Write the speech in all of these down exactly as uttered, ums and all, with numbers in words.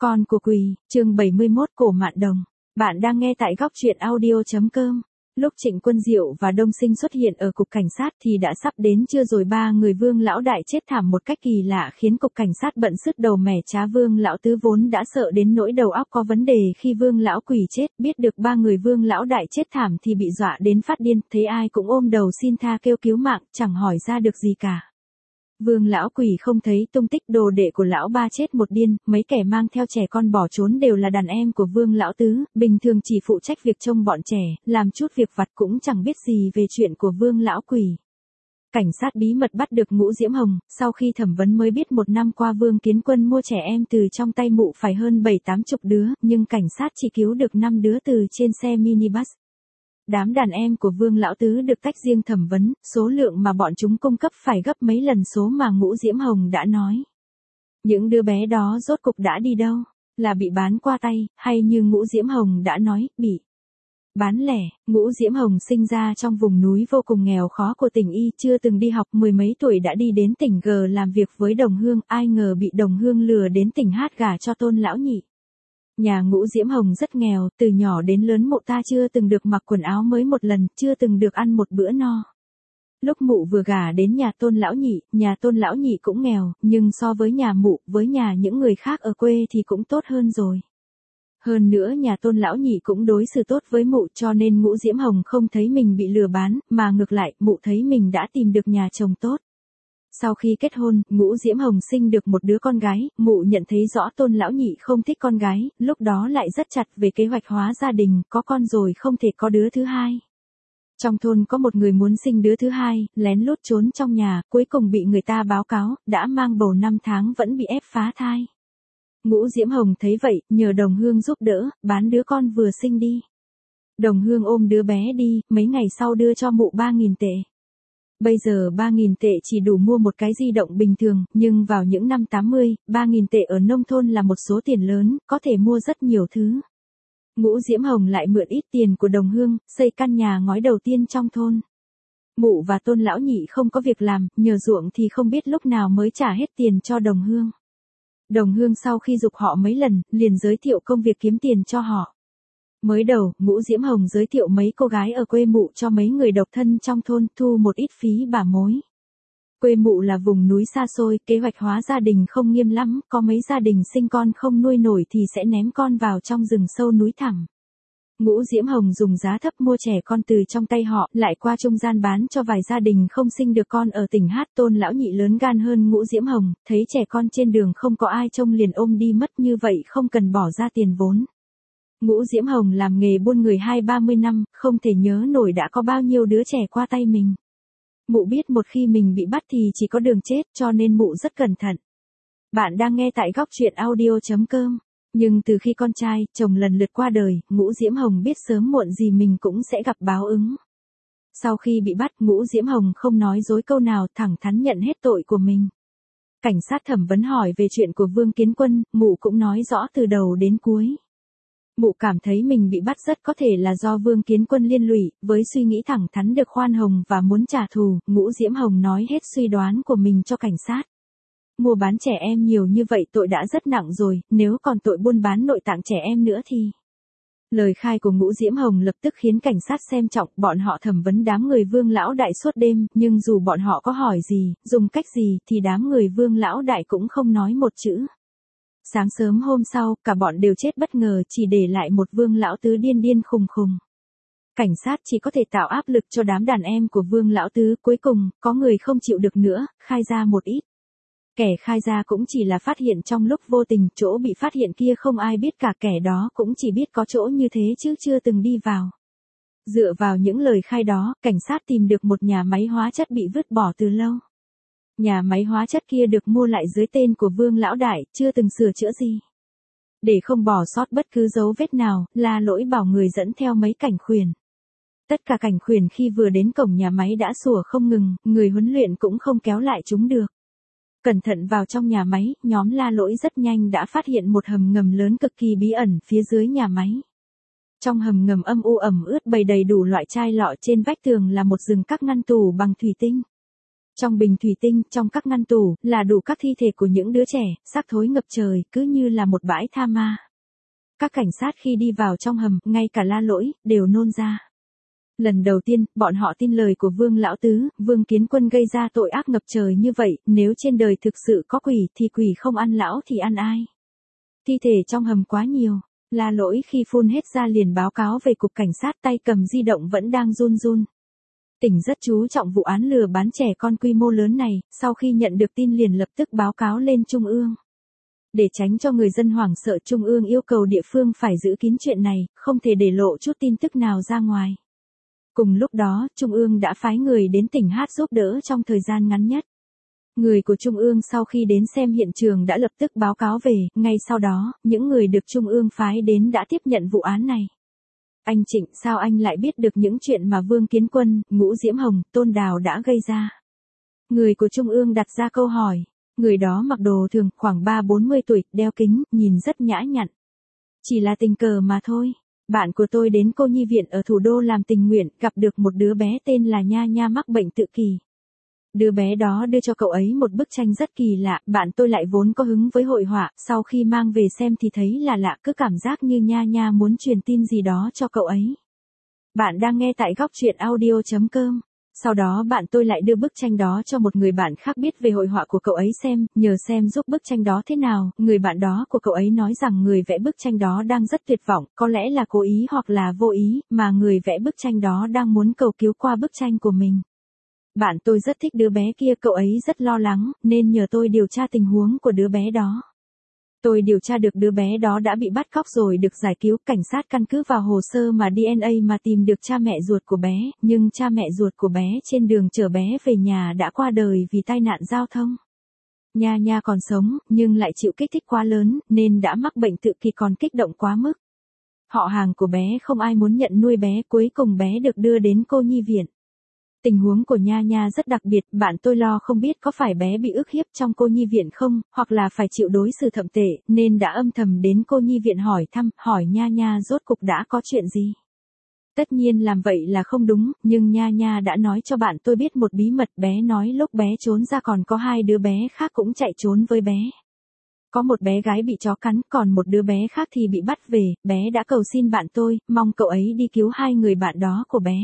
Con của Quỳ, chương bảy mươi mốt Cổ Mạn Đồng. Bạn đang nghe tại góc truyện audio.com. Lúc Trịnh Quân Diệu và Đông Sinh xuất hiện ở cục cảnh sát thì đã sắp đến trưa rồi. Ba người Vương lão đại chết thảm một cách kỳ lạ khiến cục cảnh sát bận sứt đầu mẻ trá. Vương lão tứ vốn đã sợ đến nỗi đầu óc có vấn đề khi Vương lão Quỳ chết, biết được ba người Vương lão đại chết thảm thì bị dọa đến phát điên, thấy ai cũng ôm đầu xin tha kêu cứu mạng, chẳng hỏi ra được gì cả. Vương lão Quỳ không thấy tung tích, đồ đệ của lão ba chết một điên, mấy kẻ mang theo trẻ con bỏ trốn đều là đàn em của Vương lão tứ, bình thường chỉ phụ trách việc trông bọn trẻ, làm chút việc vặt cũng chẳng biết gì về chuyện của Vương lão Quỳ. Cảnh sát bí mật bắt được Ngũ Diễm Hồng, sau khi thẩm vấn mới biết một năm qua Vương Kiến Quân mua trẻ em từ trong tay mụ phải hơn bảy tám chục đứa, nhưng cảnh sát chỉ cứu được năm đứa từ trên xe minibus. Đám đàn em của Vương lão tứ được tách riêng thẩm vấn, số lượng mà bọn chúng cung cấp phải gấp mấy lần số mà Ngũ Diễm Hồng đã nói. Những đứa bé đó rốt cục đã đi đâu? Là bị bán qua tay, hay như Ngũ Diễm Hồng đã nói, bị bán lẻ. Ngũ Diễm Hồng sinh ra trong vùng núi vô cùng nghèo khó của tỉnh Y, chưa từng đi học, mười mấy tuổi đã đi đến tỉnh G làm việc với đồng hương, ai ngờ bị đồng hương lừa đến tỉnh Hát gả cho Tôn lão nhị. Nhà Ngũ Diễm Hồng rất nghèo, từ nhỏ đến lớn mụ ta chưa từng được mặc quần áo mới một lần, chưa từng được ăn một bữa no. Lúc mụ vừa gả đến nhà Tôn lão nhị, nhà Tôn lão nhị cũng nghèo, nhưng so với nhà mụ, với nhà những người khác ở quê thì cũng tốt hơn rồi. Hơn nữa nhà Tôn lão nhị cũng đối xử tốt với mụ, cho nên Ngũ Diễm Hồng không thấy mình bị lừa bán, mà ngược lại, mụ thấy mình đã tìm được nhà chồng tốt. Sau khi kết hôn, Ngũ Diễm Hồng sinh được một đứa con gái, mụ nhận thấy rõ Tôn lão nhị không thích con gái, lúc đó lại rất chặt về kế hoạch hóa gia đình, có con rồi không thể có đứa thứ hai. Trong thôn có một người muốn sinh đứa thứ hai, lén lút trốn trong nhà, cuối cùng bị người ta báo cáo, đã mang bầu năm tháng vẫn bị ép phá thai. Ngũ Diễm Hồng thấy vậy, nhờ đồng hương giúp đỡ, bán đứa con vừa sinh đi. Đồng hương ôm đứa bé đi, mấy ngày sau đưa cho mụ ba nghìn tệ. Bây giờ ba nghìn tệ chỉ đủ mua một cái di động bình thường, nhưng vào những năm tám mươi, ba nghìn tệ ở nông thôn là một số tiền lớn, có thể mua rất nhiều thứ. Ngũ Diễm Hồng lại mượn ít tiền của đồng hương, xây căn nhà ngói đầu tiên trong thôn. Mụ và Tôn lão nhị không có việc làm, nhờ ruộng thì không biết lúc nào mới trả hết tiền cho đồng hương. Đồng hương sau khi giục họ mấy lần, liền giới thiệu công việc kiếm tiền cho họ. Mới đầu, Ngũ Diễm Hồng giới thiệu mấy cô gái ở quê mụ cho mấy người độc thân trong thôn, thu một ít phí bà mối. Quê mụ là vùng núi xa xôi, kế hoạch hóa gia đình không nghiêm lắm, có mấy gia đình sinh con không nuôi nổi thì sẽ ném con vào trong rừng sâu núi thẳm. Ngũ Diễm Hồng dùng giá thấp mua trẻ con từ trong tay họ, lại qua trung gian bán cho vài gia đình không sinh được con ở tỉnh Hát. Tôn lão nhị lớn gan hơn Ngũ Diễm Hồng, thấy trẻ con trên đường không có ai trông liền ôm đi mất, như vậy không cần bỏ ra tiền vốn. Ngũ Diễm Hồng làm nghề buôn người hai ba mươi năm, không thể nhớ nổi đã có bao nhiêu đứa trẻ qua tay mình. Mụ biết một khi mình bị bắt thì chỉ có đường chết, cho nên mụ rất cẩn thận. Bạn đang nghe tại góc truyện audio.com. Nhưng từ khi con trai, chồng lần lượt qua đời, Ngũ Diễm Hồng biết sớm muộn gì mình cũng sẽ gặp báo ứng. Sau khi bị bắt, Ngũ Diễm Hồng không nói dối câu nào, thẳng thắn nhận hết tội của mình. Cảnh sát thẩm vấn hỏi về chuyện của Vương Kiến Quân, mụ cũng nói rõ từ đầu đến cuối. Mụ cảm thấy mình bị bắt rất có thể là do Vương Kiến Quân liên lụy, với suy nghĩ thẳng thắn được khoan hồng và muốn trả thù, Ngũ Diễm Hồng nói hết suy đoán của mình cho cảnh sát. Mua bán trẻ em nhiều như vậy tội đã rất nặng rồi, nếu còn tội buôn bán nội tạng trẻ em nữa thì... Lời khai của Ngũ Diễm Hồng lập tức khiến cảnh sát xem trọng, bọn họ thẩm vấn đám người Vương lão đại suốt đêm, nhưng dù bọn họ có hỏi gì, dùng cách gì, thì đám người Vương lão đại cũng không nói một chữ. Sáng sớm hôm sau, cả bọn đều chết bất ngờ, chỉ để lại một Vương lão tứ điên điên khùng khùng. Cảnh sát chỉ có thể tạo áp lực cho đám đàn em của Vương lão tứ, cuối cùng, có người không chịu được nữa, khai ra một ít. Kẻ khai ra cũng chỉ là phát hiện trong lúc vô tình, chỗ bị phát hiện kia không ai biết cả, kẻ đó cũng chỉ biết có chỗ như thế chứ chưa từng đi vào. Dựa vào những lời khai đó, cảnh sát tìm được một nhà máy hóa chất bị vứt bỏ từ lâu. Nhà máy hóa chất kia được mua lại dưới tên của Vương lão đại, chưa từng sửa chữa gì. Để không bỏ sót bất cứ dấu vết nào, La Lỗi bảo người dẫn theo mấy cảnh khuyển. Tất cả cảnh khuyển khi vừa đến cổng nhà máy đã sủa không ngừng, người huấn luyện cũng không kéo lại chúng được. Cẩn thận vào trong nhà máy, nhóm La Lỗi rất nhanh đã phát hiện một hầm ngầm lớn cực kỳ bí ẩn phía dưới nhà máy. Trong hầm ngầm âm u ẩm ướt bày đầy đủ loại chai lọ, trên vách tường là một rừng các ngăn tủ bằng thủy tinh. Trong bình thủy tinh, trong các ngăn tủ, là đủ các thi thể của những đứa trẻ, xác thối ngập trời, cứ như là một bãi tha ma. Các cảnh sát khi đi vào trong hầm, ngay cả La Lỗi, đều nôn ra. Lần đầu tiên, bọn họ tin lời của Vương Lão Tứ, Vương Kiến Quân gây ra tội ác ngập trời như vậy, nếu trên đời thực sự có quỷ thì quỷ không ăn lão thì ăn ai. Thi thể trong hầm quá nhiều, La Lỗi khi phun hết ra liền báo cáo về cục cảnh sát, tay cầm di động vẫn đang run run. Tỉnh rất chú trọng vụ án lừa bán trẻ con quy mô lớn này, sau khi nhận được tin liền lập tức báo cáo lên Trung ương. Để tránh cho người dân hoảng sợ, Trung ương yêu cầu địa phương phải giữ kín chuyện này, không thể để lộ chút tin tức nào ra ngoài. Cùng lúc đó, Trung ương đã phái người đến tỉnh Hát giúp đỡ trong thời gian ngắn nhất. Người của Trung ương sau khi đến xem hiện trường đã lập tức báo cáo về, ngay sau đó, những người được Trung ương phái đến đã tiếp nhận vụ án này. Anh Trịnh, sao anh lại biết được những chuyện mà Vương Kiến Quân, Ngũ Diễm Hồng, Tôn Đào đã gây ra? Người của Trung ương đặt ra câu hỏi. Người đó mặc đồ thường, khoảng ba bốn mươi tuổi, đeo kính, nhìn rất nhã nhặn. Chỉ là tình cờ mà thôi. Bạn của tôi đến cô nhi viện ở thủ đô làm tình nguyện, gặp được một đứa bé tên là Nha Nha mắc bệnh tự kỷ. Đứa bé đó đưa cho cậu ấy một bức tranh rất kỳ lạ, bạn tôi lại vốn có hứng với hội họa, sau khi mang về xem thì thấy là lạ, cứ cảm giác như Nha Nha muốn truyền tin gì đó cho cậu ấy. Bạn đang nghe tại góc truyện audio chấm com. Sau đó bạn tôi lại đưa bức tranh đó cho một người bạn khác biết về hội họa của cậu ấy xem, nhờ xem giúp bức tranh đó thế nào, người bạn đó của cậu ấy nói rằng người vẽ bức tranh đó đang rất tuyệt vọng, có lẽ là cố ý hoặc là vô ý, mà người vẽ bức tranh đó đang muốn cầu cứu qua bức tranh của mình. Bạn tôi rất thích đứa bé kia, cậu ấy rất lo lắng, nên nhờ tôi điều tra tình huống của đứa bé đó. Tôi điều tra được đứa bé đó đã bị bắt cóc rồi được giải cứu, cảnh sát căn cứ vào hồ sơ mà đê en a mà tìm được cha mẹ ruột của bé, nhưng cha mẹ ruột của bé trên đường chở bé về nhà đã qua đời vì tai nạn giao thông. Nha Nha còn sống, nhưng lại chịu kích thích quá lớn, nên đã mắc bệnh tự kỷ còn kích động quá mức. Họ hàng của bé không ai muốn nhận nuôi bé, cuối cùng bé được đưa đến cô nhi viện. Tình huống của Nha Nha rất đặc biệt, bạn tôi lo không biết có phải bé bị ức hiếp trong cô nhi viện không, hoặc là phải chịu đối xử thậm tệ, nên đã âm thầm đến cô nhi viện hỏi thăm, hỏi Nha Nha rốt cục đã có chuyện gì. Tất nhiên làm vậy là không đúng, nhưng Nha Nha đã nói cho bạn tôi biết một bí mật, bé nói lúc bé trốn ra còn có hai đứa bé khác cũng chạy trốn với bé. Có một bé gái bị chó cắn, còn một đứa bé khác thì bị bắt về, bé đã cầu xin bạn tôi, mong cậu ấy đi cứu hai người bạn đó của bé.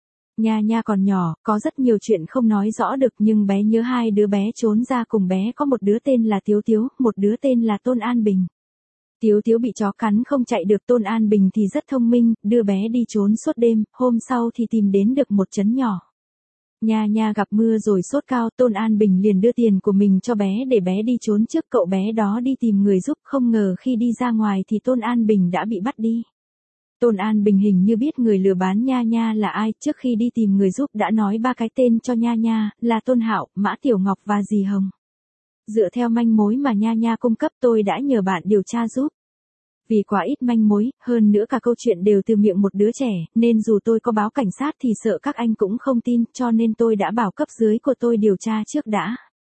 Nha Nha còn nhỏ, có rất nhiều chuyện không nói rõ được, nhưng bé nhớ hai đứa bé trốn ra cùng bé có một đứa tên là Tiếu Tiếu, một đứa tên là Tôn An Bình. Tiếu Tiếu bị chó cắn không chạy được, Tôn An Bình thì rất thông minh, đưa bé đi trốn suốt đêm, hôm sau thì tìm đến được một trấn nhỏ. Nha Nha gặp mưa rồi sốt cao, Tôn An Bình liền đưa tiền của mình cho bé để bé đi trốn trước, cậu bé đó đi tìm người giúp, không ngờ khi đi ra ngoài thì Tôn An Bình đã bị bắt đi. Tôn An Bình hình như biết người lừa bán Nha Nha là ai, trước khi đi tìm người giúp đã nói ba cái tên cho Nha Nha, là Tôn Hạo, Mã Tiểu Ngọc và Dì Hồng. Dựa theo manh mối mà Nha Nha cung cấp, tôi đã nhờ bạn điều tra giúp. Vì quá ít manh mối, hơn nữa cả câu chuyện đều từ miệng một đứa trẻ, nên dù tôi có báo cảnh sát thì sợ các anh cũng không tin, cho nên tôi đã bảo cấp dưới của tôi điều tra trước đã.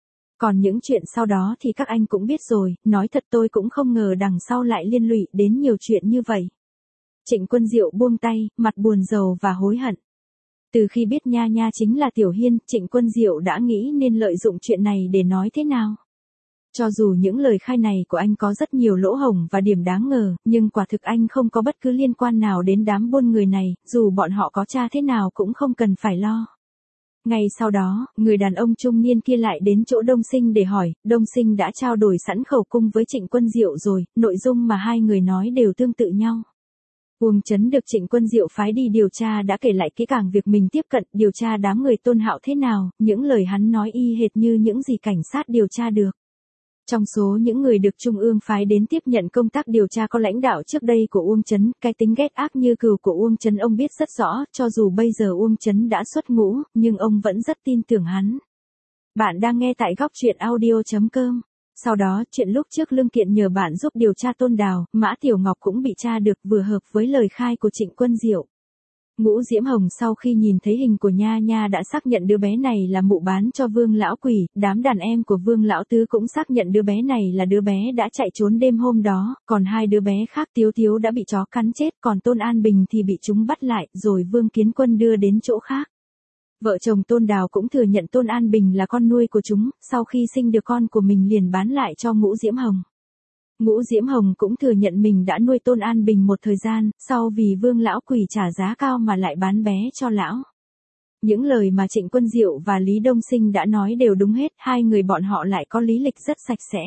Còn những chuyện sau đó thì các anh cũng biết rồi, nói thật tôi cũng không ngờ đằng sau lại liên lụy đến nhiều chuyện như vậy. Trịnh Quân Diệu buông tay, mặt buồn rầu và hối hận. Từ khi biết Nha Nha chính là Tiểu Hiên, Trịnh Quân Diệu đã nghĩ nên lợi dụng chuyện này để nói thế nào. Cho dù những lời khai này của anh có rất nhiều lỗ hổng và điểm đáng ngờ, nhưng quả thực anh không có bất cứ liên quan nào đến đám buôn người này, dù bọn họ có tra thế nào cũng không cần phải lo. Ngay sau đó, người đàn ông trung niên kia lại đến chỗ Đông Sinh để hỏi, Đông Sinh đã trao đổi sẵn khẩu cung với Trịnh Quân Diệu rồi, nội dung mà hai người nói đều tương tự nhau. Uông Chấn được Trịnh Quân Diệu phái đi điều tra đã kể lại kỹ càng việc mình tiếp cận, điều tra đám người Tôn Hạo thế nào, những lời hắn nói y hệt như những gì cảnh sát điều tra được. Trong số những người được Trung ương phái đến tiếp nhận công tác điều tra có lãnh đạo trước đây của Uông Chấn, cái tính ghét ác như cừu của Uông Chấn ông biết rất rõ, cho dù bây giờ Uông Chấn đã xuất ngũ, nhưng ông vẫn rất tin tưởng hắn. Bạn đang nghe tại góc truyện audio chấm com. Sau đó, chuyện lúc trước Lương Kiện nhờ bạn giúp điều tra Tôn Đào, Mã Tiểu Ngọc cũng bị tra được, vừa hợp với lời khai của Trịnh Quân Diệu. Ngũ Diễm Hồng sau khi nhìn thấy hình của Nha Nha đã xác nhận đứa bé này là mụ bán cho Vương Lão Quỷ, đám đàn em của Vương Lão Tứ cũng xác nhận đứa bé này là đứa bé đã chạy trốn đêm hôm đó, còn hai đứa bé khác Tiếu Tiếu đã bị chó cắn chết, còn Tôn An Bình thì bị chúng bắt lại, rồi Vương Kiến Quân đưa đến chỗ khác. Vợ chồng Tôn Đào cũng thừa nhận Tôn An Bình là con nuôi của chúng, sau khi sinh được con của mình liền bán lại cho Ngũ Diễm Hồng. Ngũ Diễm Hồng cũng thừa nhận mình đã nuôi Tôn An Bình một thời gian, sau vì Vương lão quỷ trả giá cao mà lại bán bé cho lão. Những lời mà Trịnh Quân Diệu và Lý Đông Sinh đã nói đều đúng hết, hai người bọn họ lại có lý lịch rất sạch sẽ.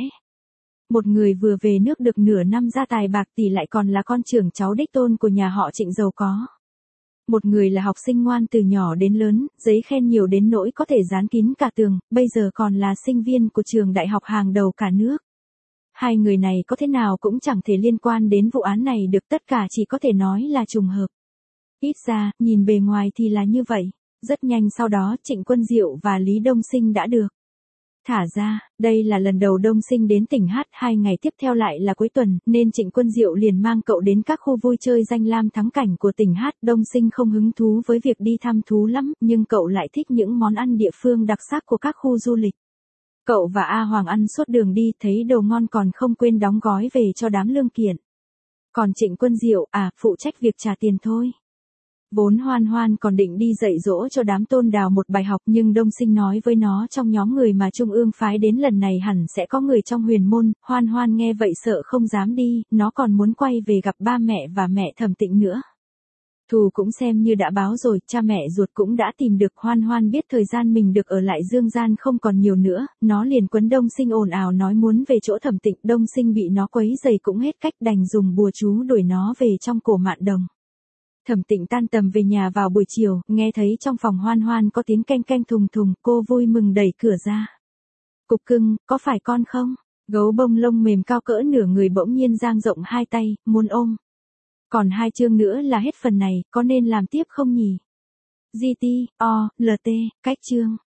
Một người vừa về nước được nửa năm gia tài bạc tỷ lại còn là con trưởng cháu đích tôn của nhà họ Trịnh giàu có. Một người là học sinh ngoan từ nhỏ đến lớn, giấy khen nhiều đến nỗi có thể dán kín cả tường, bây giờ còn là sinh viên của trường đại học hàng đầu cả nước. Hai người này có thế nào cũng chẳng thể liên quan đến vụ án này được, tất cả chỉ có thể nói là trùng hợp. Ít ra, nhìn bề ngoài thì là như vậy. Rất nhanh sau đó Trịnh Quân Diệu và Lý Đông Sinh đã được thả ra. Đây là lần đầu Đông Sinh đến tỉnh Hát, hai ngày tiếp theo lại là cuối tuần, nên Trịnh Quân Diệu liền mang cậu đến các khu vui chơi danh lam thắng cảnh của tỉnh Hát. Đông Sinh không hứng thú với việc đi thăm thú lắm, nhưng cậu lại thích những món ăn địa phương đặc sắc của các khu du lịch. Cậu và A Hoàng ăn suốt đường đi, thấy đồ ngon còn không quên đóng gói về cho đám lương kiện. Còn Trịnh Quân Diệu, à, phụ trách việc trả tiền thôi. Vốn Hoan Hoan còn định đi dạy dỗ cho đám Tôn Đào một bài học, nhưng Đông Sinh nói với nó trong nhóm người mà Trung ương phái đến lần này hẳn sẽ có người trong huyền môn. Hoan Hoan nghe vậy sợ không dám đi, nó còn muốn quay về gặp ba mẹ và mẹ Thẩm Tịnh nữa. Thù cũng xem như đã báo rồi, cha mẹ ruột cũng đã tìm được. Hoan Hoan biết thời gian mình được ở lại dương gian không còn nhiều nữa, nó liền quấn Đông Sinh ồn ào nói muốn về chỗ Thẩm Tịnh. Đông Sinh bị nó quấy rầy cũng hết cách, đành dùng bùa chú đuổi nó về trong Cổ Mạn Đồng. Thẩm Tịnh tan tầm về nhà vào buổi chiều, nghe thấy trong phòng Hoan Hoan có tiếng canh canh thùng thùng, cô vui mừng đẩy cửa ra. Cục cưng, có phải con không? Gấu bông lông mềm cao cỡ nửa người bỗng nhiên dang rộng hai tay, muốn ôm. Còn hai chương nữa là hết phần này, có nên làm tiếp không nhỉ? giê tê, o, lờ tê, cách chương.